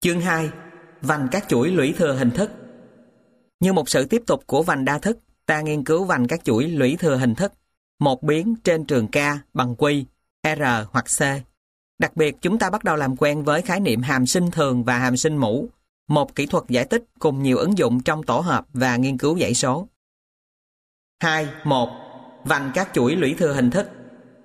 Chương 2. Vành các chuỗi lũy thừa hình thức. Như một sự tiếp tục của vành đa thức, ta nghiên cứu vành các chuỗi lũy thừa hình thức, một biến trên trường K bằng Q, R hoặc C. Đặc biệt, chúng ta bắt đầu làm quen với khái niệm hàm sinh thường và hàm sinh mũ, một kỹ thuật giải tích cùng nhiều ứng dụng trong tổ hợp và nghiên cứu dãy số. 2.1. Vành các chuỗi lũy thừa hình thức.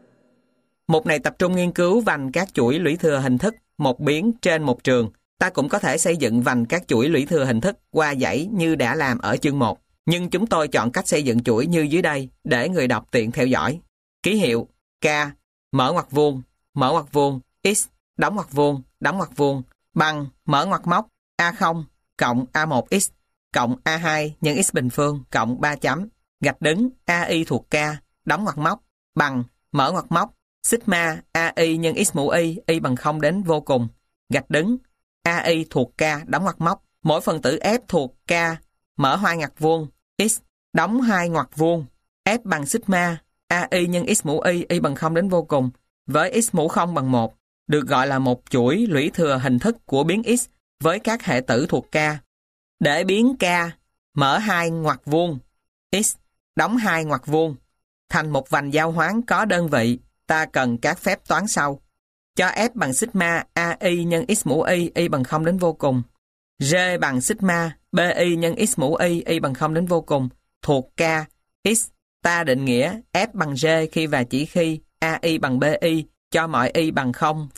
Mục này tập trung nghiên cứu vành các chuỗi lũy thừa hình thức, một biến trên một trường. Ta cũng có thể xây dựng vành các chuỗi lũy thừa hình thức qua dãy như đã làm ở chương 1. Nhưng chúng tôi chọn cách xây dựng chuỗi như dưới đây để người đọc tiện theo dõi. Ký hiệu K, mở ngoặc vuông, X, đóng ngoặc vuông, bằng, mở ngoặc móc, A0, cộng A1X, cộng A2 nhân X bình phương, cộng 3 chấm, gạch đứng, AI thuộc K, đóng ngoặc móc, bằng, mở ngoặc móc, sigma AI nhân X mũ Y bằng 0 đến vô cùng, gạch đứng, AI thuộc K, đóng ngoặc móc, mỗi phần tử F thuộc K, mở hai ngoặc vuông, X, đóng hai ngoặc vuông, F bằng sigma AI nhân X mũ Y bằng 0 đến vô cùng, với X mũ 0 bằng 1, được gọi là một chuỗi lũy thừa hình thức của biến X với các hệ tử thuộc K. Để biến K, mở hai ngoặc vuông, X, đóng hai ngoặc vuông, thành một vành giao hoán có đơn vị, ta cần các phép toán sau. Cho F bằng sigma AI nhân X mũ Y bằng 0 đến vô cùng. G bằng sigma BI nhân X mũ Y bằng 0 đến vô cùng thuộc K. X, ta định nghĩa F bằng G khi và chỉ khi AI bằng BI cho mọi Y bằng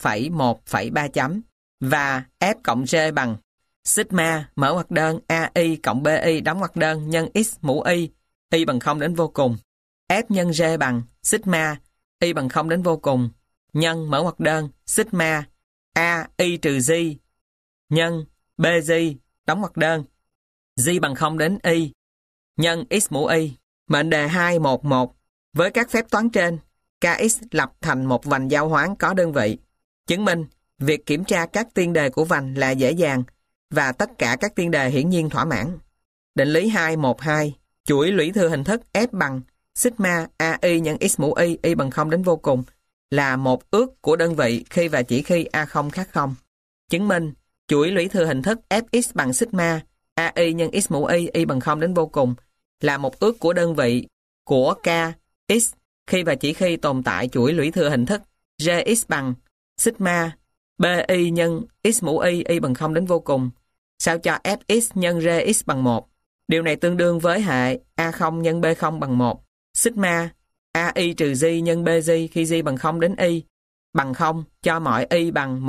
0,1,3 chấm. Và F cộng G bằng sigma mở ngoặc đơn AI cộng BI đóng ngoặc đơn nhân X mũ Y bằng 0 đến vô cùng. F nhân G bằng sigma Y bằng 0 đến vô cùng nhân mở ngoặc đơn sigma A Y trừ G nhân BG đóng ngoặc đơn G bằng 0 đến Y nhân X mũ Y. Mệnh đề 2.1.1. Với các phép toán trên, KX lập thành một vành giao hoán có đơn vị. Chứng minh, việc kiểm tra các tiên đề của vành là dễ dàng và tất cả các tiên đề hiển nhiên thỏa mãn. Định lý 2.1.2. Chuỗi lũy thừa hình thức F bằng sigma AI nhân X mũ Y bằng 0 đến vô cùng là một ước của đơn vị khi và chỉ khi A0 khác 0. Chứng minh, chuỗi lũy thừa hình thức Fx bằng sigma AI nhân X mũ Y bằng 0 đến vô cùng là một ước của đơn vị của K, X khi và chỉ khi tồn tại chuỗi lũy thừa hình thức Gx bằng sigma BI nhân X mũ Y bằng 0 đến vô cùng, sao cho Fx nhân Gx bằng 1. Điều này tương đương với hệ A0 nhân B0 bằng 1. Sigma AI trừ G nhân BG khi G bằng 0 đến Y bằng 0 cho mọi Y bằng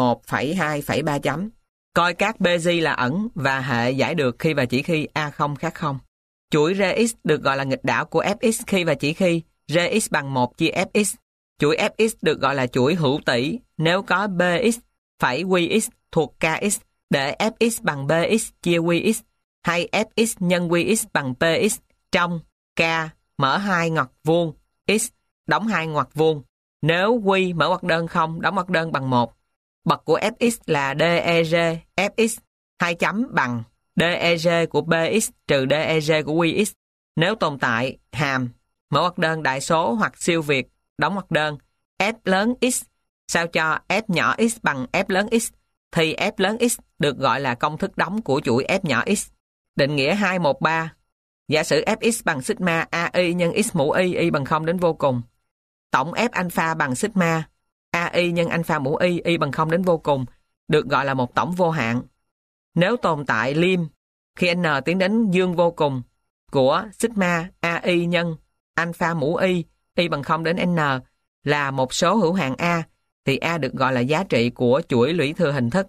1,2,3 chấm. Coi các BG là ẩn và hệ giải được khi và chỉ khi A0 khác 0. Chuỗi Rx được gọi là nghịch đảo của Fx khi và chỉ khi Rx bằng 1 chia Fx. Chuỗi Fx được gọi là chuỗi hữu tỷ nếu có Bx phẩy Qx thuộc Kx để Fx bằng Bx chia Qx hay Fx nhân Qx bằng Px trong K mở hai ngoặc vuông X đóng hai ngoặc vuông. Nếu Q mở ngoặc đơn 0 đóng ngoặc đơn bằng 1, bậc của Fx là DEG Fx 2 chấm bằng DEG của Bx trừ DEG của Qx. Nếu tồn tại hàm mở ngoặc đơn đại số hoặc siêu việt đóng ngoặc đơn F lớn X sao cho F nhỏ X bằng F lớn X thì F lớn X được gọi là công thức đóng của chuỗi F nhỏ X. Định nghĩa 2.1.3. Giả sử Fx bằng sigma AI nhân X mũ Y bằng 0 đến vô cùng. Tổng F alpha bằng sigma AI nhân alpha mũ Y bằng 0 đến vô cùng được gọi là một tổng vô hạn. Nếu tồn tại lim khi n tiến đến dương vô cùng của sigma AI nhân alpha mũ Y bằng 0 đến n là một số hữu hạn A thì A được gọi là giá trị của chuỗi lũy thừa hình thức.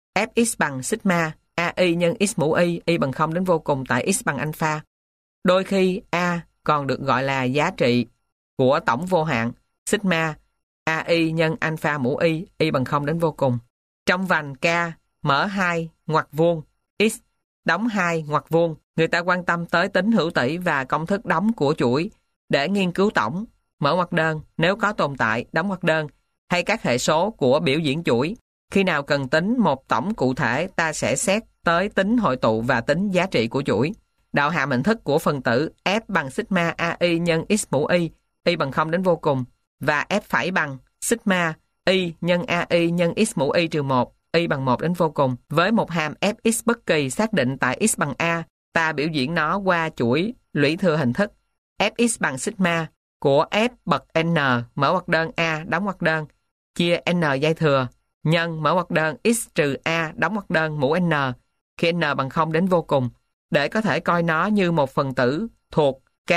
Fx bằng sigma AI nhân X mũ Y bằng 0 đến vô cùng tại X bằng alpha. Đôi khi A còn được gọi là giá trị của tổng vô hạn sigma AI nhân alpha mũ Y bằng 0 đến vô cùng. Trong vành K mở hai ngoặc vuông X đóng hai ngoặc vuông, người ta quan tâm tới tính hữu tỷ và công thức đóng của chuỗi để nghiên cứu tổng mở ngoặc đơn nếu có tồn tại đóng ngoặc đơn hay các hệ số của biểu diễn chuỗi. Khi nào cần tính một tổng cụ thể, ta sẽ xét tới tính hội tụ và tính giá trị của chuỗi. Đạo hàm hình thức của phần tử F bằng sigma AI nhân X mũ Y bằng 0 đến vô cùng và F phẩy bằng sigma Y nhân AI nhân X mũ Y trừ 1 y bằng 1 đến vô cùng. Với một hàm fx bất kỳ xác định tại x bằng a, ta biểu diễn nó qua chuỗi lũy thừa hình thức fx bằng sigma của f bậc n mở ngoặc đơn a đóng ngoặc đơn chia n dây thừa nhân mở ngoặc đơn x trừ a đóng ngoặc đơn mũ n khi n bằng 0 đến vô cùng, để có thể coi nó như một phần tử thuộc k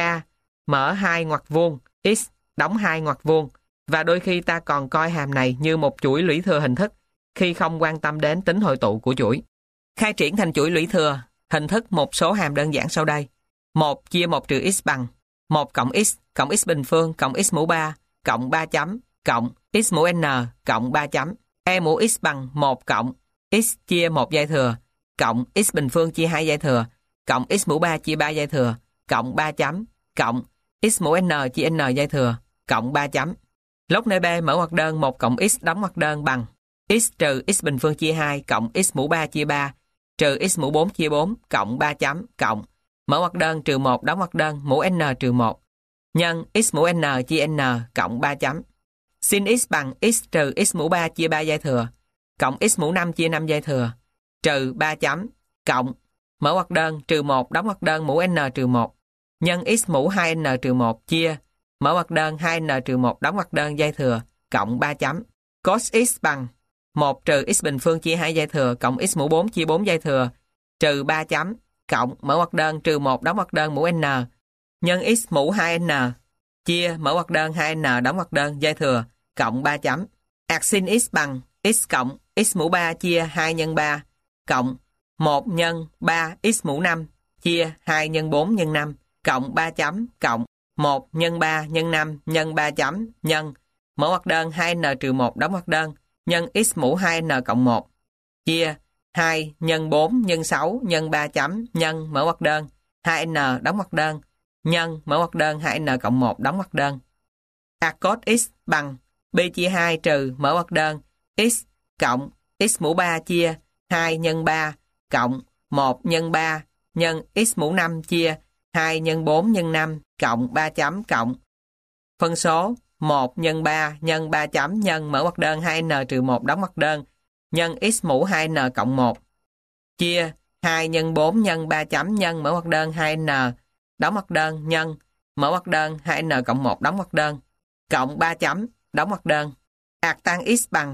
mở 2 ngoặc vuông x đóng 2 ngoặc vuông. Và đôi khi ta còn coi hàm này như một chuỗi lũy thừa hình thức khi không quan tâm đến tính hội tụ của chuỗi. Khai triển thành chuỗi lũy thừa hình thức một số hàm đơn giản sau đây. 1 chia 1 trừ x bằng 1 cộng x bình phương cộng x mũ 3 cộng 3 chấm cộng x mũ n cộng 3 chấm. E mũ x bằng 1 cộng x chia 1 dây thừa cộng x bình phương chia 2 dây thừa cộng x mũ 3 chia 3 dây thừa cộng 3 chấm cộng x mũ n chia n dây thừa cộng 3 chấm. Lốt nơi B mở ngoặc đơn 1 cộng x đóng ngoặc đơn bằng x trừ x bình phương chia 2 cộng x mũ 3 chia 3 trừ x mũ 4 chia 4 cộng 3 chấm cộng mở ngoặc đơn trừ 1 đóng ngoặc đơn mũ n trừ 1 nhân x mũ n chia n cộng 3 chấm. Sin x bằng x trừ x mũ 3 chia 3 dây thừa cộng x mũ 5 chia 5 dây thừa trừ 3 chấm cộng mở ngoặc đơn trừ 1 đóng ngoặc đơn mũ n trừ 1 nhân x mũ 2n trừ 1 chia mở ngoặc đơn 2n trừ 1 đóng ngoặc đơn dây thừa cộng 3 chấm. Cos x bằng 1 trừ x bình phương chia 2 dây thừa cộng x mũ 4 chia 4 dây thừa trừ 3 chấm cộng mở ngoặc đơn trừ 1 đóng ngoặc đơn mũ n nhân x mũ 2n chia mở ngoặc đơn 2n đóng ngoặc đơn dây thừa cộng 3 chấm. Ạt sin x bằng x cộng x mũ 3 chia 2 nhân 3 cộng 1 nhân 3 x mũ 5 chia 2 nhân 4 nhân 5 cộng 3 chấm cộng 1 nhân 3 nhân 5 nhân 3 chấm nhân mở ngoặc đơn 2n trừ 1 đóng ngoặc đơn nhân x mũ 2n cộng 1 chia 2 nhân 4 nhân 6 nhân 3 chấm nhân mở ngoặc đơn 2n đóng ngoặc đơn nhân mở ngoặc đơn 2n cộng 1 đóng ngoặc đơn. Ạt cos x bằng b chia 2 trừ mở ngoặc đơn x cộng x mũ 3 chia 2 nhân 3 cộng 1 nhân 3 nhân x mũ 5 chia 2 nhân 4 nhân 5 cộng 3 chấm cộng phân số 1 nhân 3 nhân 3 chấm nhân mở ngoặc đơn 2n trừ 1 đóng ngoặc đơn nhân x mũ 2n cộng 1 chia 2 nhân 4 nhân 3 chấm nhân mở ngoặc đơn 2n đóng ngoặc đơn nhân mở ngoặc đơn 2n cộng 1 đóng ngoặc đơn cộng 3 chấm đóng ngoặc đơn. Ạt tan x bằng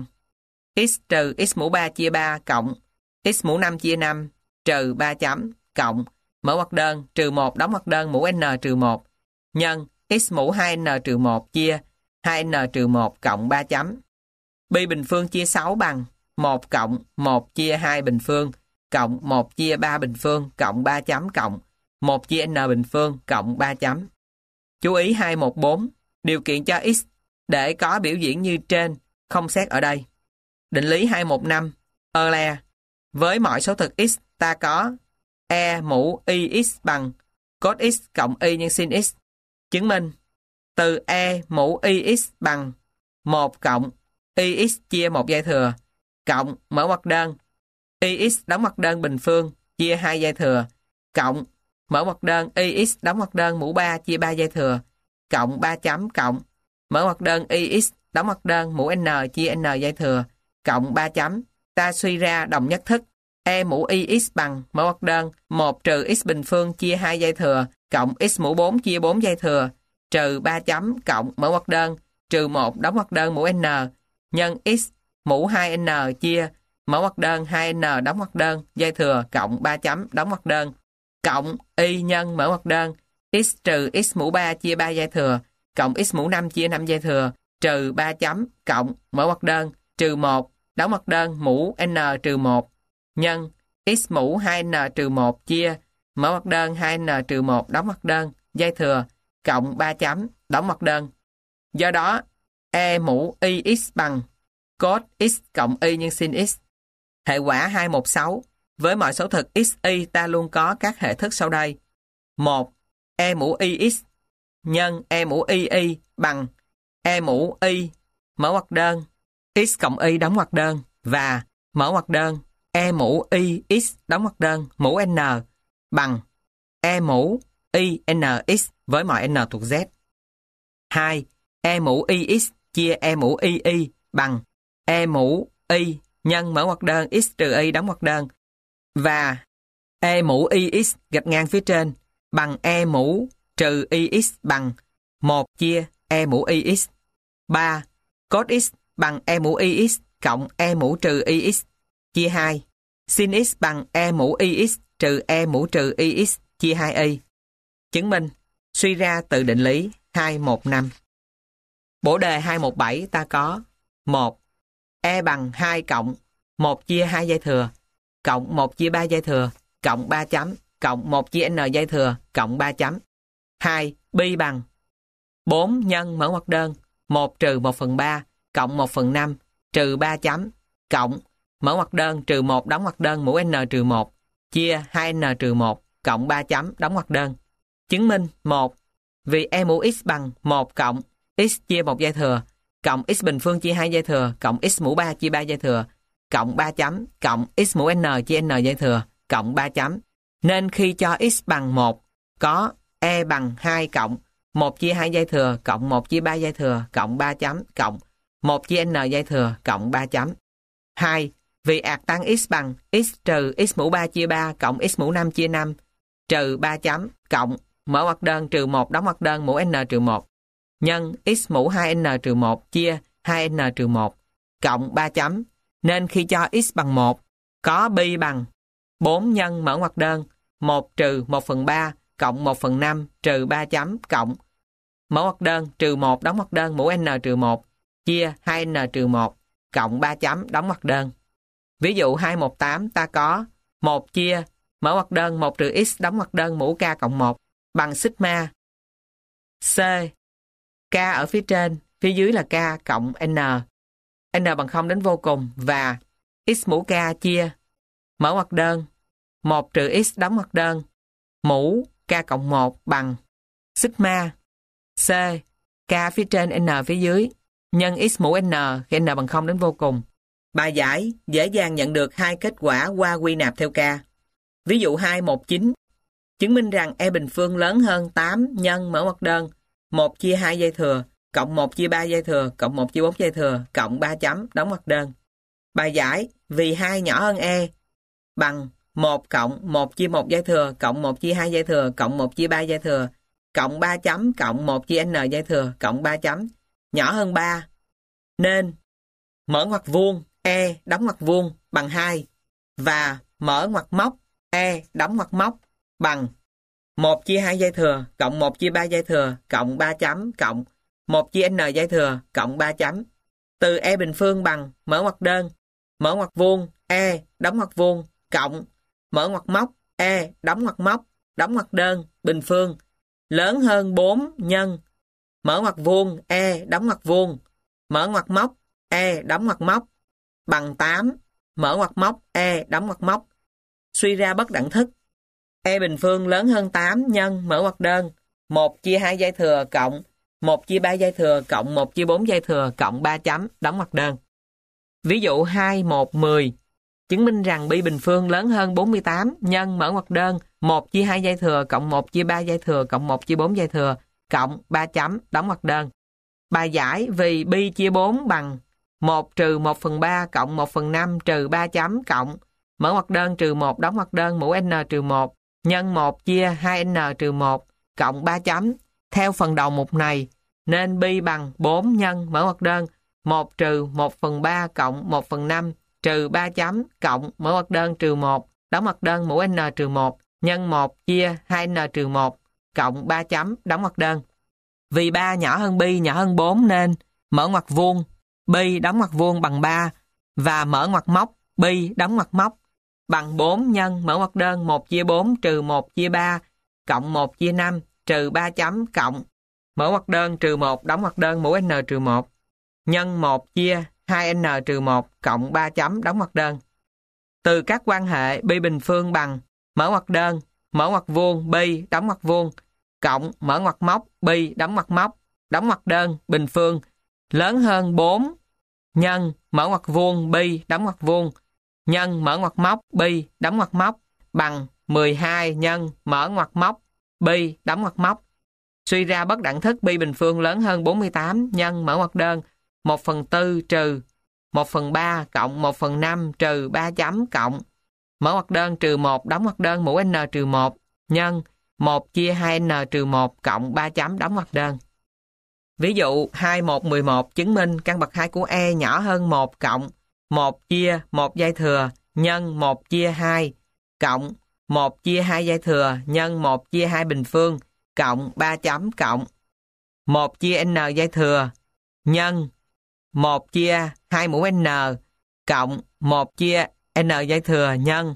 x trừ x mũ 3 chia 3 cộng x mũ 5 chia 5 trừ 3 chấm cộng mở ngoặc đơn trừ 1 đóng ngoặc đơn mũ n trừ 1 nhân x mũ 2n trừ 1 chia 2n trừ 1 cộng 3 chấm. Bi bình phương chia 6 bằng 1 cộng 1 chia 2 bình phương cộng 1 chia 3 bình phương cộng 3 chấm cộng 1 chia n bình phương cộng 3 chấm. Chú ý 214. Điều kiện cho x để có biểu diễn như trên không xét ở đây. Định lý 215. Euler. Với mọi số thực x ta có e mũ ix bằng cos x cộng y nhân sin x. Chứng minh từ e mũ ix bằng 1 cộng ix chia 1 dây thừa cộng mở ngoặc đơn ix đóng ngoặc đơn bình phương chia 2 dây thừa cộng mở ngoặc đơn ix đóng ngoặc đơn mũ 3 chia 3 dây thừa cộng 3 chấm cộng mở ngoặc đơn ix đóng ngoặc đơn mũ n chia n dây thừa cộng 3 chấm. Ta suy ra đồng nhất thức e mũ ix bằng mở ngoặc đơn 1 trừ x bình phương chia 2 dây thừa cộng x mũ 4 chia 4 dây thừa trừ 3 chấm cộng mở ngoặc đơn trừ 1 đóng ngoặc đơn mũ n nhân x mũ 2n chia mở ngoặc đơn 2n đóng ngoặc đơn dây thừa cộng 3 chấm đóng ngoặc đơn cộng y nhân mở ngoặc đơn x trừ x mũ 3 chia 3 dây thừa cộng x mũ 5 chia 5 dây thừa trừ 3 chấm cộng mở ngoặc đơn trừ 1 đóng ngoặc đơn mũ n trừ 1 nhân x mũ 2n trừ 1 chia mở ngoặc đơn 2n trừ 1 đóng ngoặc đơn dây thừa cộng 3 chấm đóng ngoặc đơn. Do đó e mũ ix bằng cos x cộng y nhân sin x. Hệ quả 216. Với mọi số thực x, y ta luôn có các hệ thức sau đây. 1. E mũ ix nhân e mũ y bằng e mũ y mở ngoặc đơn x cộng y đóng ngoặc đơn và mở ngoặc đơn e mũ ix đóng ngoặc đơn mũ n bằng e mũ y nx với mọi n thuộc z. 2. E mũ ix chia e mũ y bằng e mũ y nhân mở ngoặc đơn x trừ y đóng ngoặc đơn và e mũ ix gạch ngang phía trên bằng e mũ trừ ix bằng 1 chia e mũ ix. 3. Cos x bằng e mũ ix cộng e mũ trừ ix chia 2. Sin x bằng e mũ ix trừ e mũ trừ ix chia 2y. Chứng minh, suy ra từ định lý 215. Bổ đề 217 ta có 1. E bằng 2 cộng 1 chia 2 dây thừa cộng 1 chia 3 dây thừa cộng 3 chấm cộng 1 chia n dây thừa cộng 3 chấm. 2. Pi bằng 4 nhân mở ngoặc đơn 1 trừ 1/3 cộng 1/5 trừ 3 chấm cộng mở ngoặc đơn trừ 1 đóng ngoặc đơn mũ n trừ 1 chia 2n trừ 1 cộng 3 chấm đóng ngoặc đơn. Chứng minh 1. Vì e mũ x bằng 1 cộng x chia 1 dây thừa cộng x bình phương chia 2 dây thừa cộng x mũ 3 chia 3 dây thừa cộng 3 chấm cộng x mũ n chia n dây thừa cộng 3 chấm. Nên khi cho x bằng 1 có e bằng 2 cộng 1 chia 2 dây thừa cộng 1 chia 3 dây thừa cộng 3 chấm cộng 1 chia n dây thừa cộng 3 chấm. 2. Vì ạt tăng x bằng x trừ x mũ 3 chia 3 cộng x mũ 5 chia 5 trừ 3 chấm cộng mở ngoặc đơn trừ 1 đóng ngoặc đơn mũ n trừ 1 nhân x mũ 2n trừ 1 chia 2n trừ 1 cộng 3 chấm. Nên khi cho x bằng 1 có pi bằng 4 nhân mở ngoặc đơn 1 trừ 1/3 cộng 1/5 trừ 3 chấm cộng mở ngoặc đơn trừ 1 đóng ngoặc đơn mũ n trừ 1 chia 2n trừ 1 cộng 3 chấm đóng ngoặc đơn. Ví dụ 218 ta có 1 chia mở ngoặc đơn 1 trừ x đóng ngoặc đơn mũ k cộng 1 bằng sigma c. K ở phía trên, phía dưới là k cộng n. N bằng 0 đến vô cùng và x mũ k chia mở ngoặc đơn 1 trừ x đóng ngoặc đơn mũ k cộng 1 bằng sigma c k phía trên n phía dưới nhân x mũ n khi n bằng 0 đến vô cùng. Bài giải dễ dàng nhận được hai kết quả qua quy nạp theo k. Ví dụ 219 chứng minh rằng e bình phương lớn hơn 8 nhân mở ngoặc đơn 1 chia 2 dây thừa cộng 1 chia 3 dây thừa cộng 1 chia 4 dây thừa cộng 3 chấm đóng ngoặc đơn. Bài giải vì 2 nhỏ hơn e bằng 1 cộng 1 chia 1 dây thừa cộng 1 chia 2 dây thừa cộng 1 chia 3 dây thừa cộng 3 chấm cộng 1 chia n dây thừa cộng 3 chấm nhỏ hơn 3. Nên mở ngoặc vuông e đóng ngoặc vuông bằng 2 và mở ngoặc móc e đóng ngoặc móc bằng 1 chia 2 dây thừa cộng 1 chia 3 dây thừa cộng 3 chấm cộng 1 chia n dây thừa cộng 3 chấm. Từ e bình phương bằng mở ngoặc đơn mở ngoặc vuông e đóng ngoặc vuông cộng mở ngoặc móc e đóng ngoặc đơn bình phương lớn hơn 4 nhân mở ngoặc vuông e đóng ngoặc vuông mở ngoặc móc e đóng ngoặc móc bằng 8 mở ngoặc móc e đóng ngoặc móc. Suy ra bất đẳng thức e bình phương lớn hơn 8 nhân mở ngoặc đơn 1 chia 2 dây thừa cộng 1 chia 3 dây thừa cộng 1 chia 4 dây thừa cộng 3 chấm đóng ngoặc đơn. Ví dụ 210 chứng minh rằng pi bình phương lớn hơn 48 nhân mở ngoặc đơn 1 chia 2 dây thừa cộng 1 chia 3 dây thừa cộng 1 chia 4 dây thừa cộng 3 chấm đóng ngoặc đơn. Bài giải vì pi chia 4 bằng 1 trừ 1/3 cộng 1/5 trừ 3 chấm cộng mở ngoặc đơn trừ 1 đóng ngoặc đơn mũ n trừ 1 nhân 1 chia 2n trừ 1 cộng 3 chấm theo phần đầu mục này nên pi bằng 4 nhân mở ngoặc đơn 1 trừ 1/3 cộng 1/5 trừ 3 chấm cộng mở ngoặc đơn trừ 1 đóng ngoặc đơn mũ n trừ 1 nhân 1 chia 2n trừ 1 cộng 3 chấm đóng ngoặc đơn. Vì 3 nhỏ hơn pi nhỏ hơn 4 nên mở ngoặc vuông pi đóng ngoặc vuông bằng 3 và mở ngoặc móc pi đóng ngoặc móc bằng 4 nhân mở ngoặc đơn 1 chia 4 trừ 1 chia 3 cộng 1 chia 5 trừ 3 chấm cộng mở ngoặc đơn trừ 1 đóng ngoặc đơn mũ n trừ 1 nhân 1 chia 2n trừ 1 cộng 3 chấm đóng ngoặc đơn. Từ các quan hệ pi bình phương bằng mở ngoặc đơn mở ngoặc vuông pi đóng ngoặc vuông cộng mở ngoặc móc pi đóng ngoặc móc đóng ngoặc đơn bình phương lớn hơn 4 nhân mở ngoặc vuông pi đóng ngoặc vuông nhân mở ngoặc móc pi đóng ngoặc móc bằng 12 nhân mở ngoặc móc pi đóng ngoặc móc. Suy ra bất đẳng thức pi bình phương lớn hơn 48 nhân mở ngoặc đơn 1/4 trừ 1/3 cộng 1/5 trừ 3 chấm cộng mở ngoặc đơn trừ 1 đóng ngoặc đơn mũ n trừ 1 nhân 1 chia 2n trừ 1 cộng 3 chấm đóng ngoặc đơn. Ví dụ 2111 chứng minh căn bậc 2 của E nhỏ hơn 1 cộng 1 chia 1 dây thừa nhân 1 chia 2 cộng 1 chia 2 dây thừa nhân 1 chia 2 bình phương cộng 3 chấm cộng 1 chia n dây thừa nhân 1 chia 2 mũ n cộng 1 chia n dây thừa nhân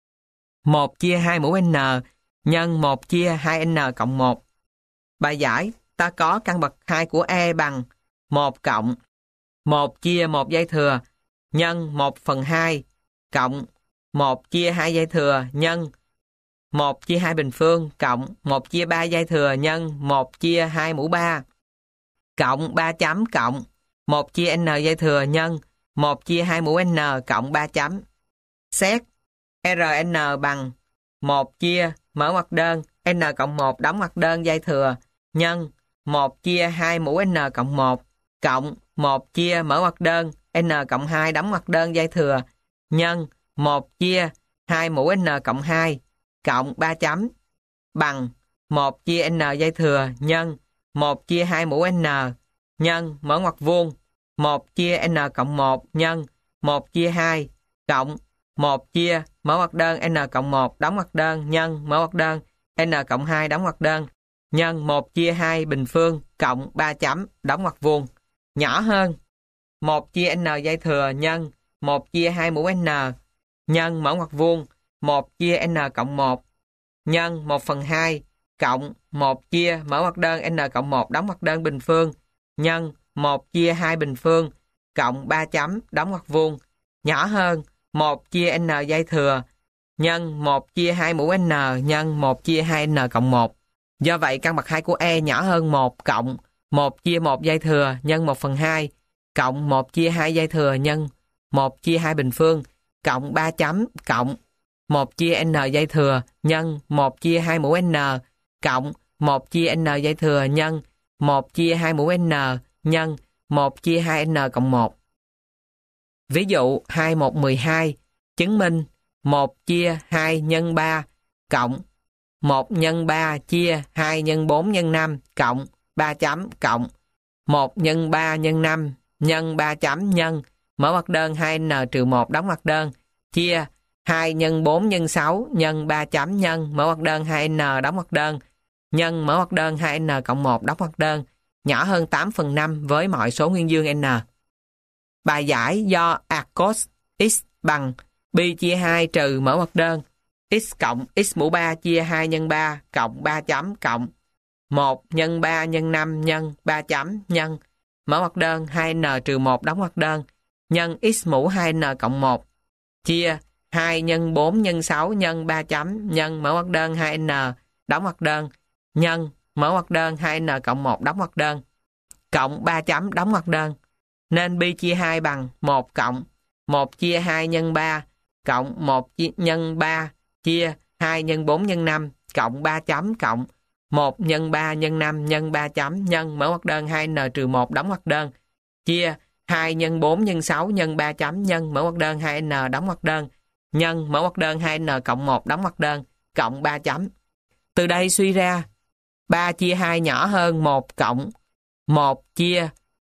1 chia 2 mũ n nhân 1 chia 2n cộng 1. Bài giải, ta có căn bậc 2 của E bằng 1 cộng 1 chia 1 dây thừa nhân 1/2 cộng 1 chia 2 dây thừa nhân 1 chia 2 bình phương cộng 1 chia 3 dây thừa nhân 1 chia 2 mũ 3 cộng 3 chấm cộng 1 chia n dây thừa nhân 1 chia 2 mũ n cộng 3 chấm. Xét Rn bằng 1 chia mở ngoặc đơn n cộng 1 đóng ngoặc đơn dây thừa nhân 1 chia 2 mũ n cộng 1 cộng 1 chia mở ngoặc đơn n cộng 2 đóng ngoặc đơn dây thừa nhân 1 chia 2 mũ n cộng 2 cộng 3 chấm bằng 1 chia n dây thừa nhân 1 chia 2 mũ n nhân mở ngoặc vuông 1 chia n cộng 1 nhân 1 chia 2 cộng 1 chia mở ngoặc đơn n cộng 1 đóng ngoặc đơn nhân mở ngoặc đơn n cộng 2 đóng ngoặc đơn nhân 1 chia 2 bình phương cộng 3 chấm đóng ngoặc vuông nhỏ hơn 1 chia n dây thừa nhân 1 chia 2 mũ n nhân mở ngoặc vuông 1 chia n cộng 1 nhân 1/2 cộng 1 chia mở ngoặc đơn n cộng 1 đóng ngoặc đơn bình phương nhân 1 chia 2 bình phương cộng 3 chấm đóng ngoặc vuông nhỏ hơn 1 chia n dây thừa nhân 1 chia 2 mũ n nhân 1 chia 2n cộng 1. Do vậy căn bậc 2 của E nhỏ hơn 1 cộng 1 chia 1 dây thừa nhân 1/2 cộng 1 chia 2 dây thừa nhân 1 chia 2 bình phương cộng 3 chấm cộng 1 chia n dây thừa nhân 1 chia 2 mũ n cộng 1 chia n dây thừa nhân 1 chia 2 mũ n nhân 1 chia 2n cộng 1. Ví dụ 2112 chứng minh 1 chia 2 nhân 3 cộng 1 nhân 3 chia 2 nhân 4 nhân 5 cộng 3 chấm cộng 1 nhân 3 nhân 5 nhân 3 chấm nhân mở ngoặc đơn 2n trừ 1 đóng ngoặc đơn chia 2 nhân 4 nhân 6 nhân 3 chấm nhân mở ngoặc đơn 2n đóng ngoặc đơn nhân mở ngoặc đơn 2n cộng 1 đóng ngoặc đơn nhỏ hơn 8/5 với mọi số nguyên dương n. Bài giải do Arcos x bằng pi chia 2 trừ mở ngoặc đơn x cộng x mũ 3 chia 2 nhân 3 cộng 3 chấm cộng 1 nhân 3 nhân 5 nhân 3 chấm nhân mở ngoặc đơn 2n trừ 1 đóng ngoặc đơn nhân x mũ 2n cộng 1 chia 2 nhân 4 nhân 6 nhân 3 chấm nhân mở ngoặc đơn 2n đóng ngoặc đơn nhân mở ngoặc đơn 2n cộng 1 đóng ngoặc đơn cộng 3 chấm đóng ngoặc đơn nên pi chia 2 bằng 1 cộng 1 chia 2 nhân 3 cộng 1 nhân 3 chia 2 nhân 4 nhân 5 cộng 3 chấm cộng 1 nhân 3 nhân 5 nhân 3 chấm nhân mở ngoặc đơn 2n trừ 1 đóng ngoặc đơn chia 2 nhân 4 nhân 6 nhân 3 chấm nhân mở ngoặc đơn 2n đóng ngoặc đơn nhân mở ngoặc đơn 2n cộng 1 đóng ngoặc đơn cộng 3 chấm. Từ đây suy ra 3 chia 2 nhỏ hơn 1 cộng 1 chia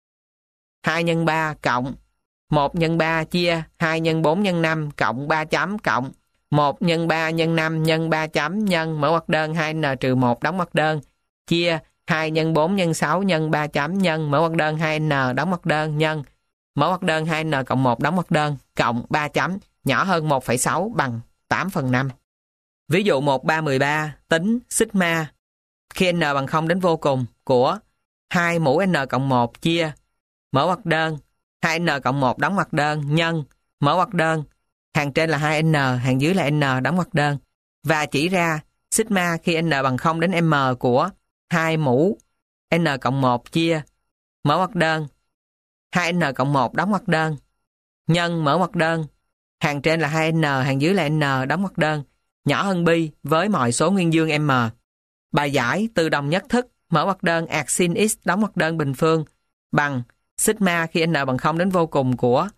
2 nhân 3 cộng 1 nhân 3 chia 2 nhân 4 nhân 5 cộng 3 chấm cộng 1 nhân 3 nhân 5 nhân 3 chấm nhân mở ngoặc đơn 2n trừ 1 đóng ngoặc đơn chia 2 nhân 4 nhân 6 nhân 3 chấm nhân mở ngoặc đơn 2n đóng ngoặc đơn nhân mở ngoặc đơn 2n cộng 1 đóng ngoặc đơn cộng 3 chấm nhỏ hơn 1,6 bằng 8/5. Ví dụ 1313 tính sigma khi n bằng 0 đến vô cùng của 2 mũ n cộng 1 chia mở ngoặc đơn 2n cộng 1 đóng ngoặc đơn nhân mở ngoặc đơn hàng trên là 2n, hàng dưới là n đóng ngoặc đơn và chỉ ra sigma khi n bằng 0 đến m của 2 mũ n cộng 1 chia mở ngoặc đơn 2n cộng 1 đóng ngoặc đơn nhân mở ngoặc đơn hàng trên là 2n, hàng dưới là n đóng ngoặc đơn nhỏ hơn pi với mọi số nguyên dương m. Bài giải từ đồng nhất thức mở ngoặc đơn arc sin x đóng ngoặc đơn bình phương bằng sigma khi n bằng 0 đến vô cùng của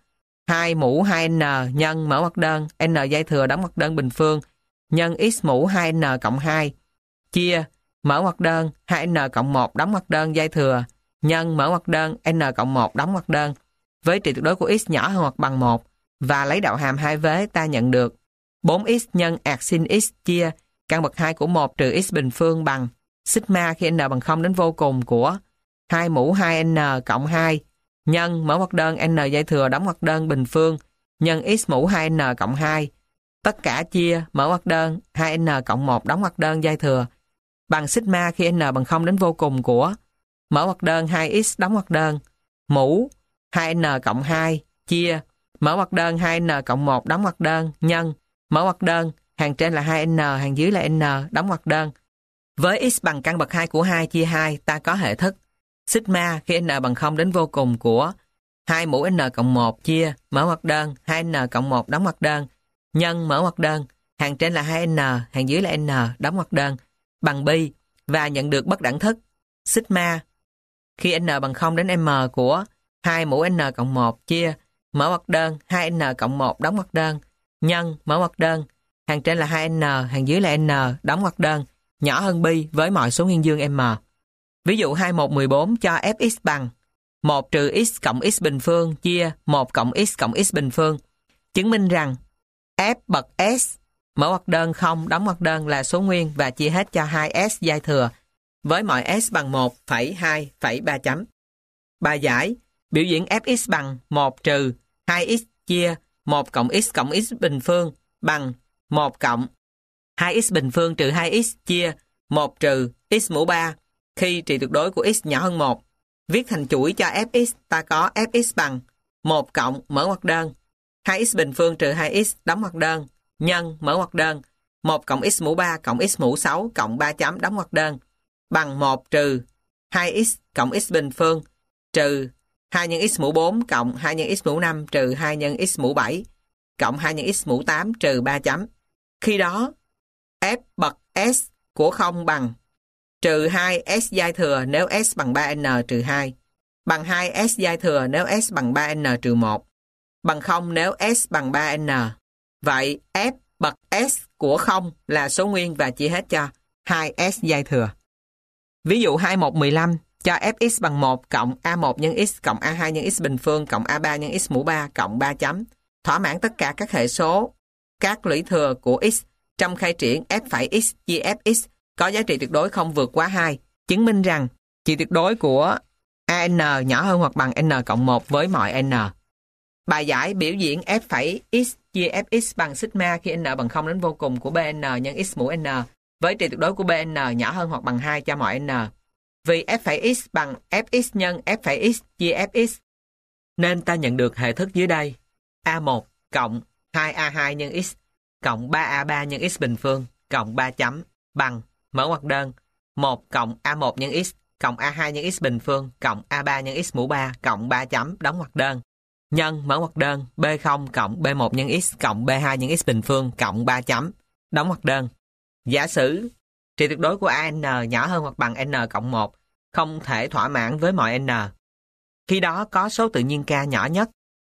2 mũ 2n nhân mở ngoặc đơn n dây thừa đóng ngoặc đơn bình phương nhân x mũ 2n cộng 2 chia mở ngoặc đơn 2n cộng 1 đóng ngoặc đơn dây thừa nhân mở ngoặc đơn n cộng 1 đóng ngoặc đơn với trị tuyệt đối của x nhỏ hơn hoặc bằng 1 và lấy đạo hàm hai vế ta nhận được 4x nhân ạt sin x chia căn bậc 2 của 1 trừ x bình phương bằng sigma khi n bằng 0 đến vô cùng của 2 mũ 2n cộng 2 nhân mở ngoặc đơn n dây thừa đóng ngoặc đơn bình phương nhân x mũ 2n cộng 2 tất cả chia mở ngoặc đơn 2n cộng 1 đóng ngoặc đơn dây thừa bằng sigma khi n bằng 0 đến vô cùng của mở ngoặc đơn 2x đóng ngoặc đơn mũ 2n cộng 2 chia mở ngoặc đơn 2n cộng 1 đóng ngoặc đơn nhân mở ngoặc đơn hàng trên là 2n hàng dưới là n đóng ngoặc đơn. Với x bằng căn bậc 2 của 2 chia 2 ta có hệ thức sigma khi n bằng 0 đến vô cùng của 2 mũ n cộng 1 chia mở ngoặc đơn 2n cộng 1 đóng ngoặc đơn nhân mở ngoặc đơn hàng trên là 2n hàng dưới là n đóng ngoặc đơn bằng pi và nhận được bất đẳng thức sigma khi n bằng 0 đến m của 2 mũ n cộng 1 chia mở ngoặc đơn 2n cộng 1 đóng ngoặc đơn nhân mở ngoặc đơn hàng trên là 2n hàng dưới là n đóng ngoặc đơn nhỏ hơn pi với mọi số nguyên dương m. Ví dụ 2114 cho fx bằng 1 trừ x cộng x bình phương chia 1 cộng x cộng x bình phương. Chứng minh rằng f bậc s mở ngoặc đơn 0 đóng ngoặc đơn là số nguyên và chia hết cho 2s giai thừa với mọi s bằng 1,2,3 chấm. Bài giải biểu diễn fx bằng 1 trừ 2x chia 1 cộng x bình phương bằng 1 cộng 2x bình phương trừ 2x chia 1 trừ x mũ 3 khi trị tuyệt đối của x nhỏ hơn 1. Viết thành chuỗi cho fx ta có fx bằng 1 cộng mở ngoặc đơn 2x bình phương trừ 2x đóng ngoặc đơn nhân mở ngoặc đơn 1 cộng x mũ 3 cộng x mũ 6 cộng 3 chấm đóng ngoặc đơn bằng 1 trừ 2x cộng x bình phương trừ 2 nhân x mũ 4 cộng 2 nhân x mũ 5 trừ 2 nhân x mũ 7 cộng 2 nhân x mũ 8 trừ 3 chấm. Khi đó, f bậc s của 0 bằng trừ 2s giai thừa nếu s bằng 3n trừ 2, bằng 2s giai thừa nếu s bằng 3n trừ 1, bằng 0 nếu s bằng 3n. Vậy f bậc s của 0 là số nguyên và chia hết cho 2s giai thừa. Ví dụ 2115 cho fx bằng 1 cộng a1 nhân x cộng a2 nhân x bình phương cộng a3 nhân x mũ 3 cộng 3 chấm thỏa mãn tất cả các hệ số các lũy thừa của x trong khai triển f phẩy x chia fx có giá trị tuyệt đối không vượt quá 2, chứng minh rằng trị tuyệt đối của an nhỏ hơn hoặc bằng n cộng 1 với mọi n. Bài giải biểu diễn f phẩy x chia fx bằng sigma khi n bằng 0 đến vô cùng của bn nhân x mũ n với trị tuyệt đối của bn nhỏ hơn hoặc bằng 2 cho mọi n. Vì f phẩy x bằng fx nhân f phẩy x chia fx nên ta nhận được hệ thức dưới đây: a1 cộng 2a2 nhân x cộng 3a3 nhân x bình phương cộng 3 chấm bằng mở ngoặc đơn 1 cộng a1 nhân x cộng a2 nhân x bình phương cộng a3 nhân x mũ 3 cộng 3 chấm đóng ngoặc đơn nhân mở ngoặc đơn b0 cộng b1 nhân x cộng b2 nhân x bình phương cộng 3 chấm đóng ngoặc đơn. Giả sử trị tuyệt đối của an nhỏ hơn hoặc bằng n cộng 1 không thể thỏa mãn với mọi n. Khi đó có số tự nhiên k nhỏ nhất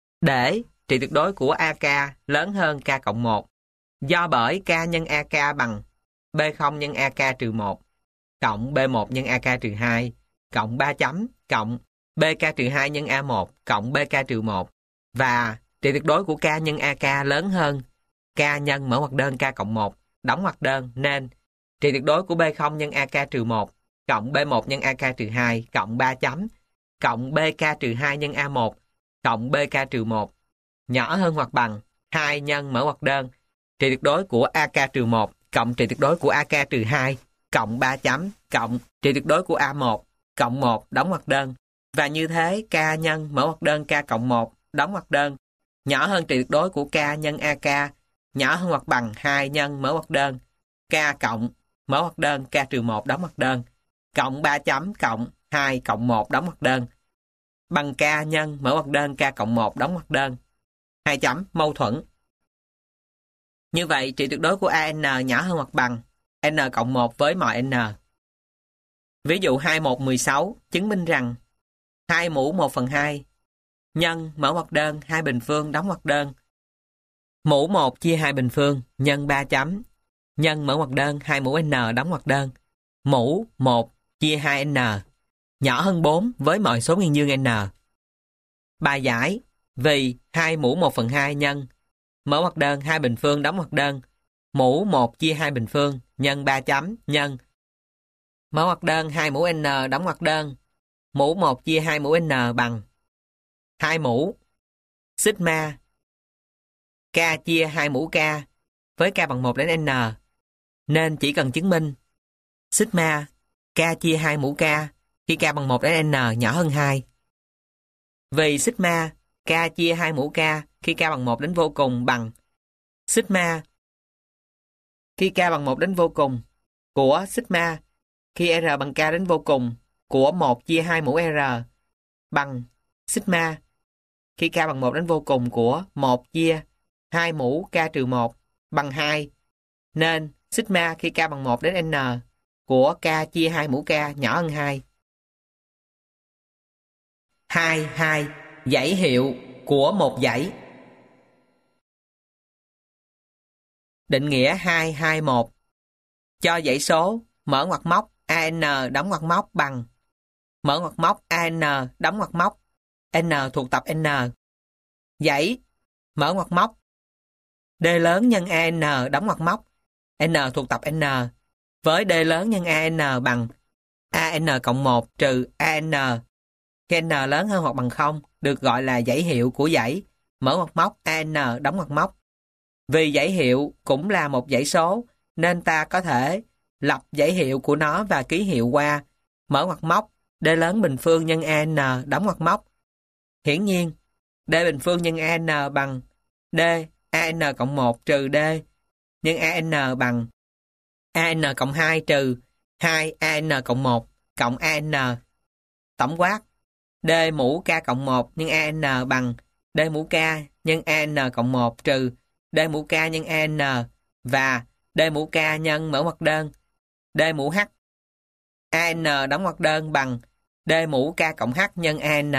để trị tuyệt đối của ak lớn hơn k cộng 1 do bởi k nhân ak bằng b0 nhân ak trừ 1 cộng b1 nhân ak trừ 2 cộng 3 chấm cộng bk trừ 2 nhân a1 cộng bk trừ 1 và trị tuyệt đối của k nhân ak lớn hơn k nhân mở ngoặc đơn k cộng 1 đóng ngoặc đơn nên trị tuyệt đối của b0 nhân ak trừ 1 cộng b1 nhân ak trừ 2 cộng 3 chấm cộng bk trừ 2 nhân a1 cộng bk trừ 1 nhỏ hơn hoặc bằng 2 nhân mở ngoặc đơn trị tuyệt đối của ak trừ 1 cộng trị tuyệt đối của ak trừ 2 cộng 3 chấm cộng trị tuyệt đối của a1 cộng 1 đóng ngoặc đơn. Và như thế k nhân mở ngoặc đơn k cộng 1 đóng ngoặc đơn nhỏ hơn trị tuyệt đối của k nhân ak nhỏ hơn hoặc bằng 2 nhân mở ngoặc đơn k cộng mở ngoặc đơn k trừ 1 đóng ngoặc đơn cộng 3 chấm cộng 2 cộng 1 đóng ngoặc đơn bằng k nhân mở ngoặc đơn k cộng 1 đóng ngoặc đơn 2 chấm mâu thuẫn. Như vậy trị tuyệt đối của an nhỏ hơn hoặc bằng n cộng 1 với mọi n. Ví dụ 2116 chứng minh rằng 2 mũ 1/2 nhân mở ngoặc đơn 2 bình phương đóng ngoặc đơn. Mũ 1 chia 2 bình phương nhân 3 chấm. Nhân mở ngoặc đơn 2 mũ n đóng ngoặc đơn. Mũ 1 chia 2n nhỏ hơn 4 với mọi số nguyên dương n. Bài giải vì 2 mũ 1/2 nhân mở ngoặc đơn 2 bình phương đóng ngoặc đơn. Mũ 1 chia 2 bình phương nhân 3 chấm nhân mở ngoặc đơn 2 mũ n đóng ngoặc đơn. Mũ 1 chia 2 mũ n bằng 2 mũ sigma k chia 2 mũ k với k bằng 1 đến n, nên chỉ cần chứng minh sigma k chia 2 mũ k khi k bằng 1 đến n nhỏ hơn 2. Vì sigma k chia 2 mũ k khi k bằng 1 đến vô cùng bằng sigma khi k bằng 1 đến vô cùng của sigma khi r bằng k đến vô cùng của 1 chia 2 mũ r bằng sigma khi k bằng 1 đến vô cùng của 1 chia 2 mũ k trừ 1 bằng 2. Nên sigma khi k bằng 1 đến n của k chia 2 mũ k nhỏ hơn 2. 2. Dãy hiệu của một dãy. Định nghĩa 221. Cho dãy số mở ngoặc móc an đóng ngoặc móc bằng mở ngoặc móc an đóng ngoặc móc n thuộc tập n. Dãy mở ngoặc móc D lớn nhân an đóng ngoặc móc n thuộc tập n với D lớn nhân an bằng an cộng 1 trừ an khi n lớn hơn hoặc bằng 0 được gọi là dãy hiệu của dãy mở ngoặc móc an đóng ngoặc móc. Vì dãy hiệu cũng là một dãy số nên ta có thể lập dãy hiệu của nó và ký hiệu qua mở ngoặc móc D lớn bình phương nhân an đóng ngoặc móc. Hiển nhiên, D bình phương nhân an bằng D an cộng 1 trừ D nhân an bằng an cộng 2 trừ 2 an cộng 1 cộng an. Tổng quát, D mũ k cộng 1 nhân an bằng D mũ k nhân an cộng 1 trừ D mũ k nhân an và D mũ k nhân mở ngoặc đơn D mũ h an đóng ngoặc đơn bằng D mũ k cộng h nhân an.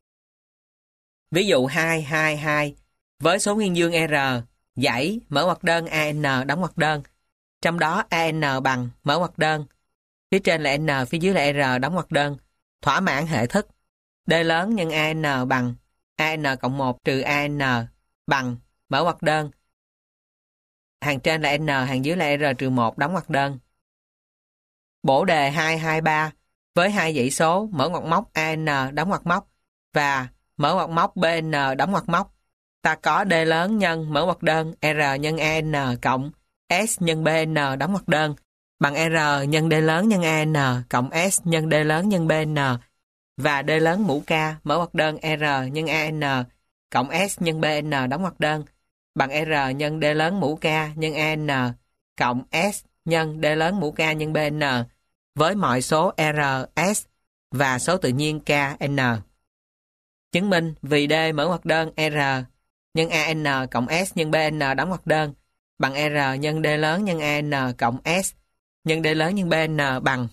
Ví dụ 2 với số nguyên dương R, dãy mở ngoặc đơn an đóng ngoặc đơn, trong đó an bằng mở ngoặc đơn, phía trên là n, phía dưới là r đóng ngoặc đơn, thỏa mãn hệ thức D lớn nhân an bằng an cộng 1 trừ an bằng mở ngoặc đơn, hàng trên là n, hàng dưới là r trừ 1 đóng ngoặc đơn. Bổ đề 223 với hai dãy số mở ngoặc móc an đóng ngoặc móc và mở ngoặc móc bn đóng ngoặc móc, ta có D lớn nhân mở ngoặc đơn r nhân an cộng s nhân bn đóng ngoặc đơn bằng r nhân D lớn nhân an cộng s nhân D lớn nhân bn và D lớn mũ k mở ngoặc đơn r nhân an cộng s nhân bn đóng ngoặc đơn bằng r nhân D lớn mũ k nhân an cộng s nhân D lớn mũ k nhân bn với mọi số r, s và số tự nhiên k, n. Chứng minh vì D mở ngoặc đơn R nhân AN cộng S nhân BN đóng ngoặc đơn bằng R nhân D lớn nhân AN cộng S nhân D lớn nhân BN bằng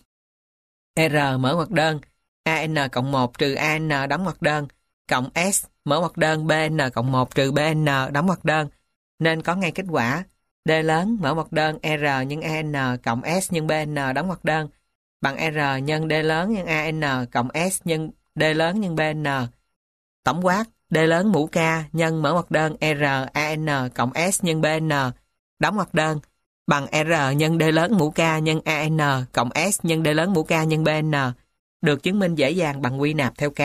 R mở ngoặc đơn AN cộng 1 trừ AN đóng ngoặc đơn cộng S mở ngoặc đơn BN cộng 1 trừ BN đóng ngoặc đơn, nên có ngay kết quả D lớn mở ngoặc đơn R nhân AN cộng S nhân BN đóng ngoặc đơn bằng R nhân D lớn nhân AN cộng S nhân D lớn nhân BN. Tổng quát, D lớn mũ K nhân mở ngoặc đơn R AN cộng S nhân BN đóng ngoặc đơn bằng R nhân D lớn mũ K nhân AN cộng S nhân D lớn mũ K nhân BN được chứng minh dễ dàng bằng quy nạp theo K.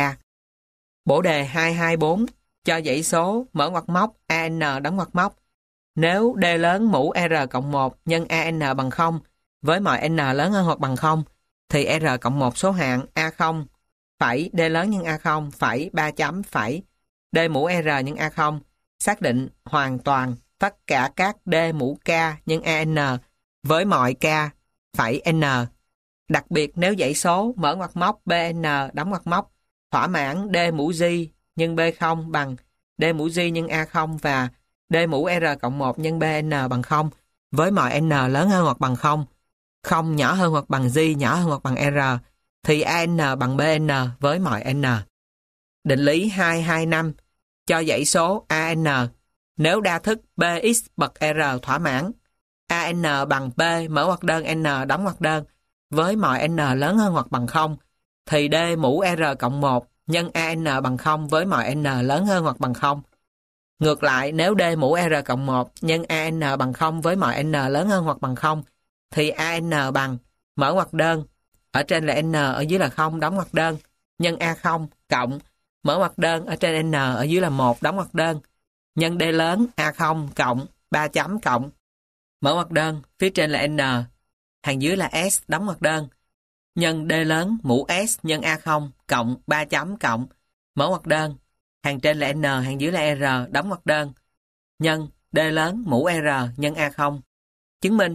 Bổ đề 224 cho dãy số mở ngoặc móc AN đóng ngoặc móc. Nếu D lớn mũ R cộng 1 nhân AN bằng 0 với mọi N lớn hơn hoặc bằng 0 thì R cộng 1 số hạng A0 phẩy D lớn nhân A0 phẩy 3 chấm phẩy D mũ R nhân A0 xác định hoàn toàn tất cả các D mũ K nhân AN với mọi K phẩy N. Đặc biệt nếu dãy số mở ngoặc móc BN đóng ngoặc móc thỏa mãn D mũ G nhân B0 bằng D mũ G nhân A0 và D mũ R cộng 1 nhân BN bằng 0 với mọi N lớn hơn hoặc bằng 0, 0 nhỏ hơn hoặc bằng G nhỏ hơn hoặc bằng R thì AN bằng BN với mọi N. Định lý 225 cho dãy số AN nếu đa thức Bx bậc R thỏa mãn. AN bằng P mở ngoặc đơn N đóng ngoặc đơn với mọi N lớn hơn hoặc bằng 0 thì D mũ R cộng 1 nhân AN bằng 0 với mọi N lớn hơn hoặc bằng 0. Ngược lại, nếu D mũ R cộng 1 nhân AN bằng 0 với mọi N lớn hơn hoặc bằng 0 thì AN bằng mở ngoặc đơn ở trên là N ở dưới là 0 đóng ngoặc đơn nhân A0 cộng mở ngoặc đơn ở trên N ở dưới là 1 đóng ngoặc đơn nhân D lớn A0 cộng 3 chấm cộng mở ngoặc đơn phía trên là N hàng dưới là S đóng ngoặc đơn nhân D lớn mũ S nhân A0 cộng 3 chấm cộng mở ngoặc đơn hàng trên là N hàng dưới là R đóng ngoặc đơn nhân D lớn mũ R nhân A0. Chứng minh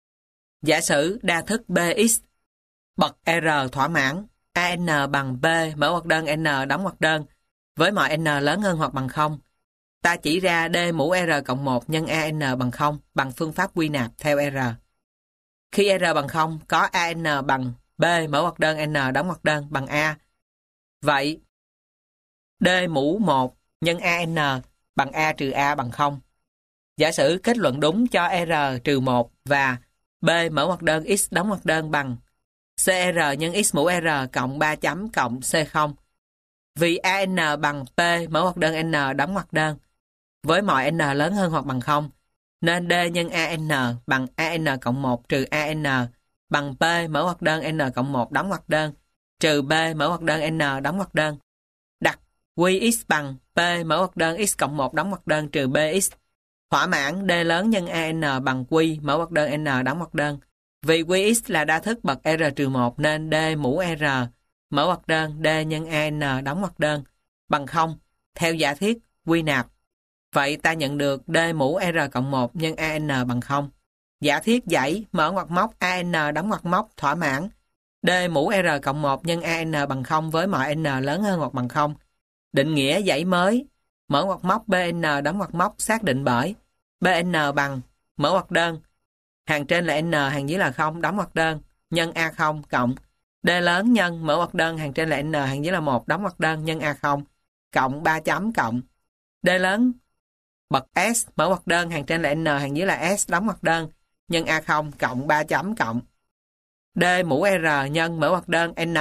giả sử đa thức Bx bậc R thỏa mãn, AN bằng B mở ngoặc đơn N đóng ngoặc đơn với mọi N lớn hơn hoặc bằng 0. Ta chỉ ra D mũ R cộng 1 nhân AN bằng 0 bằng phương pháp quy nạp theo R. Khi R bằng 0 có AN bằng B mở ngoặc đơn N đóng ngoặc đơn bằng A. Vậy D mũ 1 nhân AN bằng A trừ A bằng 0. Giả sử kết luận đúng cho R trừ 1 và B mở ngoặc đơn X đóng ngoặc đơn bằng CR nhân X mũ R cộng 3 chấm cộng C0. Vì AN bằng P mở ngoặc đơn N đóng ngoặc đơn với mọi N lớn hơn hoặc bằng 0 nên D nhân AN bằng AN cộng 1 trừ AN bằng P mở ngoặc đơn N cộng 1 đóng ngoặc đơn trừ B mở ngoặc đơn N đóng ngoặc đơn. Đặt Qx bằng P mở ngoặc đơn X cộng 1 đóng ngoặc đơn trừ Bx thỏa mãn D lớn nhân AN bằng Q mở ngoặc đơn N đóng ngoặc đơn. Vì Qx là đa thức bậc R trừ 1 nên D mũ R mở ngoặc đơn D nhân AN đóng ngoặc đơn bằng 0 theo giả thiết quy nạp. Vậy ta nhận được D mũ R cộng 1 nhân AN bằng 0. Giả thiết dãy mở ngoặc móc AN đóng ngoặc móc thỏa mãn D mũ R cộng 1 nhân AN bằng 0 với mọi N lớn hơn hoặc bằng 0. Định nghĩa dãy mới mở ngoặc móc BN đóng ngoặc móc xác định bởi BN bằng mở ngoặc đơn hàng trên là N hàng dưới là 0 đóng ngoặc đơn nhân A0 cộng D lớn nhân mở ngoặc đơn hàng trên là N hàng dưới là 1 đóng ngoặc đơn nhân A0 cộng 3 chấm cộng D lớn bậc S mở ngoặc đơn hàng trên là N hàng dưới là S đóng ngoặc đơn nhân A0 cộng 3 chấm cộng D mũ R nhân mở ngoặc đơn N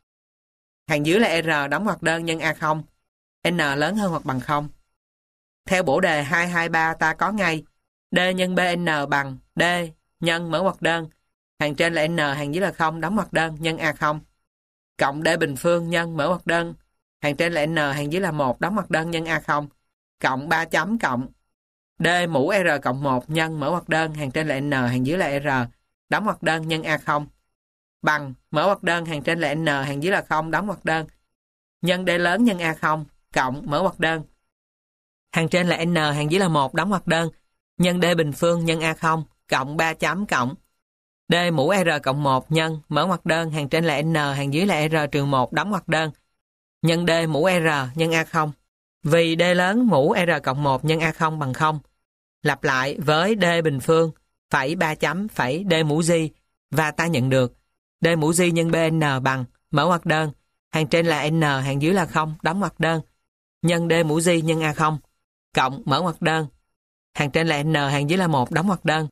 hàng dưới là R đóng ngoặc đơn nhân A0 N lớn hơn hoặc bằng 0. Theo bổ đề 223 ta có ngay D nhân BN bằng D nhân mở ngoặc đơn hàng trên là N hàng dưới là 0 đóng ngoặc đơn nhân A0 cộng D bình phương nhân mở ngoặc đơn hàng trên là N hàng dưới là 1 đóng ngoặc đơn nhân A0 cộng 3 chấm cộng D mũ R cộng 1 nhân mở ngoặc đơn hàng trên là N hàng dưới là R đóng ngoặc đơn nhân A0 bằng mở ngoặc đơn hàng trên là N hàng dưới là 0 đóng ngoặc đơn nhân D lớn nhân A0 cộng mở ngoặc đơn hàng trên là N hàng dưới là 1 đóng ngoặc đơn nhân D bình phương nhân A0 cộng 3 chấm cộng D mũ R cộng 1 nhân mở ngoặc đơn hàng trên là N hàng dưới là R trừ 1 đóng ngoặc đơn nhân D mũ R nhân A0. Vì D lớn mũ R cộng 1 nhân A0 bằng 0. Lặp lại với D bình phương phẩy 3 chấm phẩy D mũ G và ta nhận được D mũ G nhân BN bằng mở ngoặc đơn hàng trên là N hàng dưới là 0 đóng ngoặc đơn nhân D mũ G nhân A0 cộng mở ngoặc đơn hàng trên là N hàng dưới là 1 đóng ngoặc đơn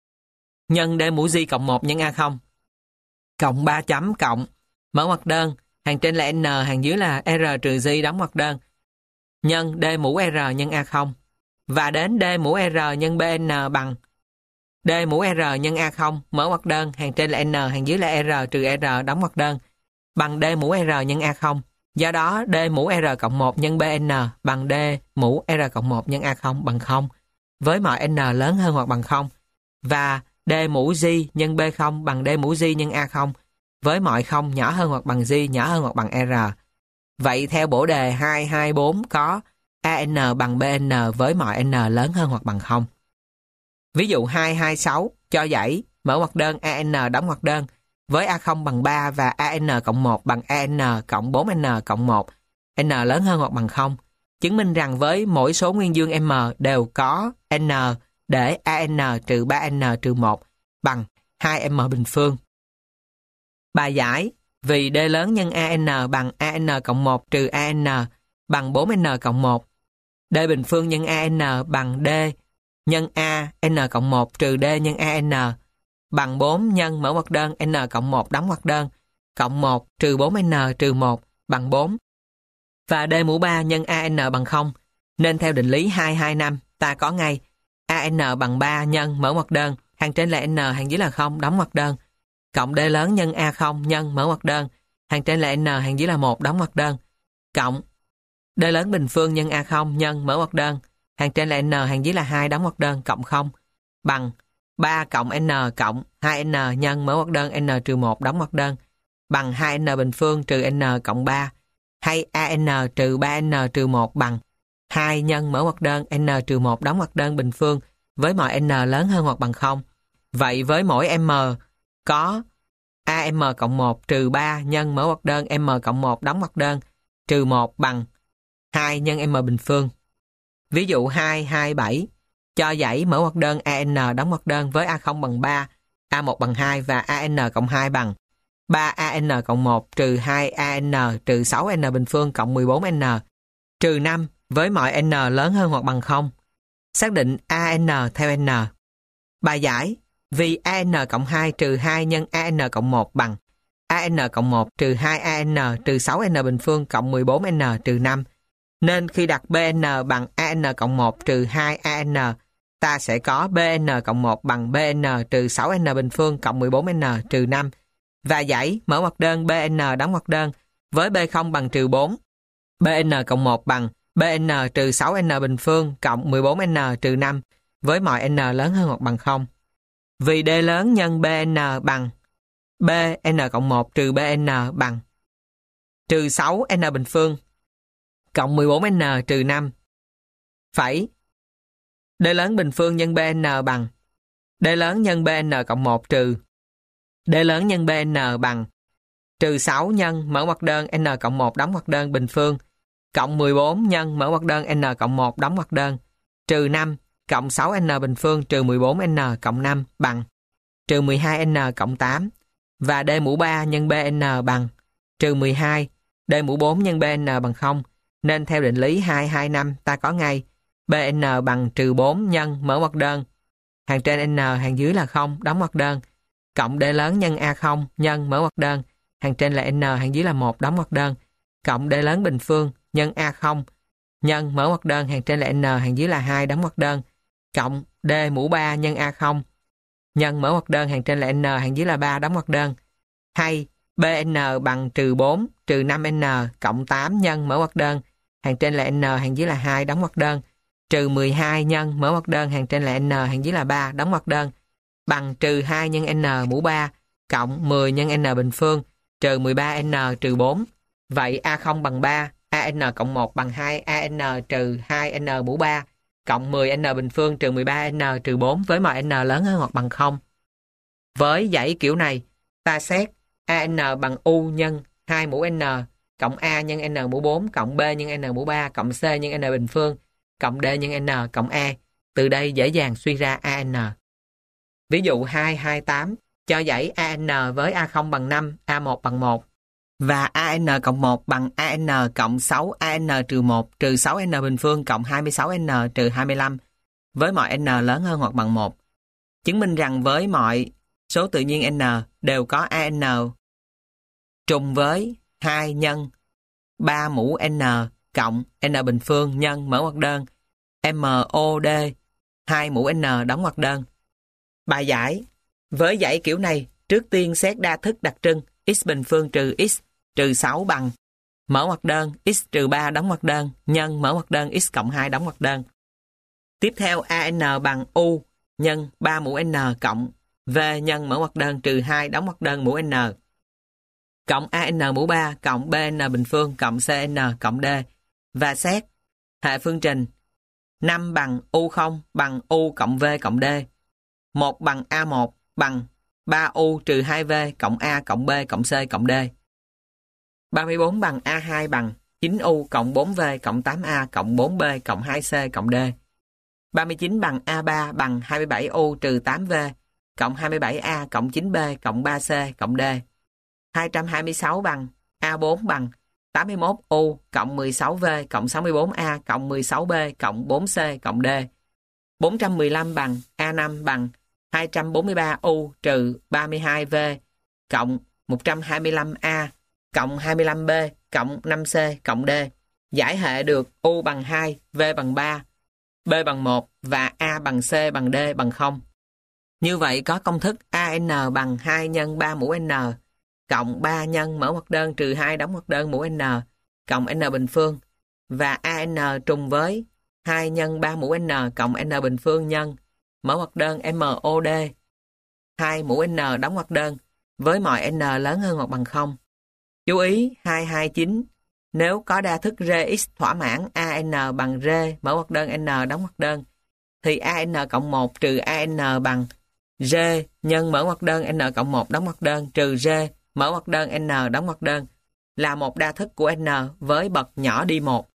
nhân D mũ G cộng 1 nhân A0 cộng 3 chấm cộng mở ngoặc đơn hàng trên là N hàng dưới là R trừ G đóng ngoặc đơn nhân D mũ R nhân A0 và đến D mũ R nhân BN bằng D mũ R nhân A0 mở ngoặc đơn hàng trên là N hàng dưới là R trừ R đóng ngoặc đơn bằng D mũ R nhân A0. Do đó D mũ R cộng 1 nhân BN bằng D mũ R cộng 1 nhân A0 bằng 0 với mọi N lớn hơn hoặc bằng 0 và D mũ G nhân B0 bằng D mũ G nhân A0 với mọi 0 nhỏ hơn hoặc bằng G nhỏ hơn hoặc bằng R. Vậy theo bổ đề 224 có AN bằng BN với mọi N lớn hơn hoặc bằng 0. Ví dụ 226 cho dãy mở ngoặc đơn AN đóng ngoặc đơn với A0 bằng 3 và AN cộng 1 bằng AN cộng 4N cộng 1, N lớn hơn hoặc bằng 0. Chứng minh rằng với mỗi số nguyên dương M đều có N để AN trừ 3N trừ 1 bằng 2M bình phương. Bài giải vì D lớn nhân AN bằng AN cộng 1 trừ AN bằng 4n cộng 1. D bình phương nhân AN bằng D nhân A n cộng 1 trừ D nhân AN bằng 4 nhân mở ngoặc đơn n cộng 1 đóng ngoặc đơn cộng 1 trừ 4n trừ 1 bằng 4. Và D mũ 3 nhân AN bằng 0. Nên theo định lý 225 ta có ngay AN bằng 3 nhân mở ngoặc đơn hàng trên là N hàng dưới là 0 đóng ngoặc đơn cộng D lớn nhân A0 nhân mở ngoặc đơn hàng trên là N hàng dưới là 1 đóng ngoặc đơn cộng D lớn bình phương nhân A0 nhân mở ngoặc đơn hàng trên là N hàng dưới là 2 đóng ngoặc đơn cộng 0 bằng 3 cộng N cộng 2N nhân mở ngoặc đơn N trừ 1 đóng ngoặc đơn bằng 2N bình phương trừ N cộng 3 hay AN trừ 3N trừ 1 bằng 2 nhân mở ngoặc đơn N trừ 1 đóng ngoặc đơn bình phương với mọi N lớn hơn hoặc bằng 0. Vậy với mỗi M có AM cộng 1 trừ 3 nhân mở ngoặc đơn M cộng 1 đóng ngoặc đơn trừ 1 bằng 2 nhân M bình phương. Ví dụ 227 cho dãy mở ngoặc đơn AN đóng ngoặc đơn với A0 bằng 3, A1 bằng 2 và AN cộng 2 bằng 3AN cộng 1 trừ 2AN trừ 6N bình phương cộng 14N trừ 5 với mọi N lớn hơn hoặc bằng 0. Xác định AN theo N. Bài giải vì AN cộng 2 trừ 2 nhân AN cộng 1 bằng AN cộng 1 trừ 2AN trừ 6N bình phương cộng 14N trừ 5. Nên khi đặt BN bằng AN cộng 1 trừ 2AN, ta sẽ có BN cộng 1 bằng BN trừ 6N bình phương cộng 14N trừ 5. Và dãy mở ngoặc đơn BN đóng ngoặc đơn với B0 bằng trừ 4. BN cộng 1 bằng BN trừ 6N bình phương cộng 14N trừ 5 với mọi N lớn hơn hoặc bằng 0. Vì D lớn nhân BN bằng BN cộng 1 trừ BN bằng trừ 6N bình phương cộng 14N trừ 5. Phẩy D lớn bình phương nhân BN bằng D lớn nhân BN cộng 1 trừ D lớn nhân BN bằng trừ 6 nhân mở ngoặc đơn N cộng 1 đóng ngoặc đơn bình phương cộng 14 nhân mở ngoặc đơn N cộng 1 đóng ngoặc đơn trừ 5 cộng 6N bình phương trừ 14N cộng 5 bằng trừ 12N cộng 8 và D mũ 3 nhân BN bằng trừ 12, D mũ 4 nhân BN bằng 0. Nên theo định lý 225 ta có ngay BN bằng trừ 4 nhân mở ngoặc đơn hàng trên N hàng dưới là 0 đóng ngoặc đơn cộng D lớn nhân A0 nhân mở ngoặc đơn hàng trên là N hàng dưới là 1 đóng ngoặc đơn cộng D lớn bình phương nhân A0 nhân mở ngoặc đơn hàng trên là N hàng dưới là 2 đóng ngoặc đơn cộng D mũ 3 nhân A0 nhân mở ngoặc đơn hàng trên là N hàng dưới là 3 đóng ngoặc đơn hay BN bằng trừ 4 trừ 5N cộng 8 nhân mở ngoặc đơn hàng trên là N hàng dưới là 2 đóng ngoặc đơn trừ 12 nhân mở ngoặc đơn hàng trên là N hàng dưới là 3 đóng ngoặc đơn bằng trừ 2 nhân N mũ 3 cộng 10 nhân N bình phương trừ 13N trừ 4. Vậy A0 bằng 3, AN cộng 1 bằng 2, AN trừ 2N mũ 3 cộng 10N bình phương trừ 13N trừ 4 với mọi N lớn hơn hoặc bằng 0. Với dãy kiểu này, ta xét AN bằng U nhân 2 mũ N cộng A nhân N mũ 4 cộng B nhân N mũ 3 cộng C nhân N bình phương cộng D nhân N cộng E. Từ đây dễ dàng suy ra AN. Ví dụ 228 cho dãy AN với A0 bằng 5, A1 bằng 1 và AN cộng 1 bằng AN cộng 6 AN trừ 1 trừ 6N bình phương cộng 26N trừ 25 với mọi N lớn hơn hoặc bằng 1. Chứng minh rằng với mọi số tự nhiên N đều có AN trùng với 2 nhân 3 mũ N cộng N bình phương nhân mở ngoặc đơn MOD 2 mũ N đóng ngoặc đơn. Bài giải với dãy kiểu này, trước tiên xét đa thức đặc trưng x bình phương trừ x trừ 6 bằng mở ngoặc đơn x trừ 3 đóng ngoặc đơn nhân mở ngoặc đơn x cộng 2 đóng ngoặc đơn. Tiếp theo AN bằng U nhân 3 mũ N cộng V nhân mở ngoặc đơn trừ 2 đóng ngoặc đơn mũ N cộng AN mũ 3 cộng BN bình phương cộng CN cộng D và xét hệ phương trình 5 bằng U0 bằng U cộng V cộng D 1 bằng A1 bằng 3U trừ 2V cộng A cộng B cộng C cộng D 34 bằng A2 bằng 9U cộng 4V cộng 8A cộng 4B cộng 2C cộng D 39 bằng A3 bằng 27U trừ 8V cộng 27A cộng 9B cộng 3C cộng D 226 bằng A4 bằng 81U cộng 16V cộng 64A cộng 16B cộng 4C cộng D. 415 bằng A5 bằng 243U trừ 32V cộng 125A cộng 25B cộng 5C cộng D. Giải hệ được U bằng 2, V bằng 3, B bằng 1 và A bằng C bằng D bằng 0. Như vậy có công thức AN bằng 2 nhân 3 mũ N cộng 3 nhân mở ngoặc đơn trừ 2 đóng ngoặc đơn mũ N cộng N bình phương và AN trùng với 2 nhân 3 mũ N cộng N bình phương nhân mở ngoặc đơn MOD 2 mũ N đóng ngoặc đơn với mọi N lớn hơn hoặc bằng 0. Chú ý 229 nếu có đa thức RX thỏa mãn AN bằng R mở ngoặc đơn N đóng ngoặc đơn thì AN cộng 1 trừ AN bằng R nhân mở ngoặc đơn N cộng 1 đóng ngoặc đơn trừ R mở ngoặc đơn N đóng ngoặc đơn là một đa thức của N với bậc nhỏ đi 1.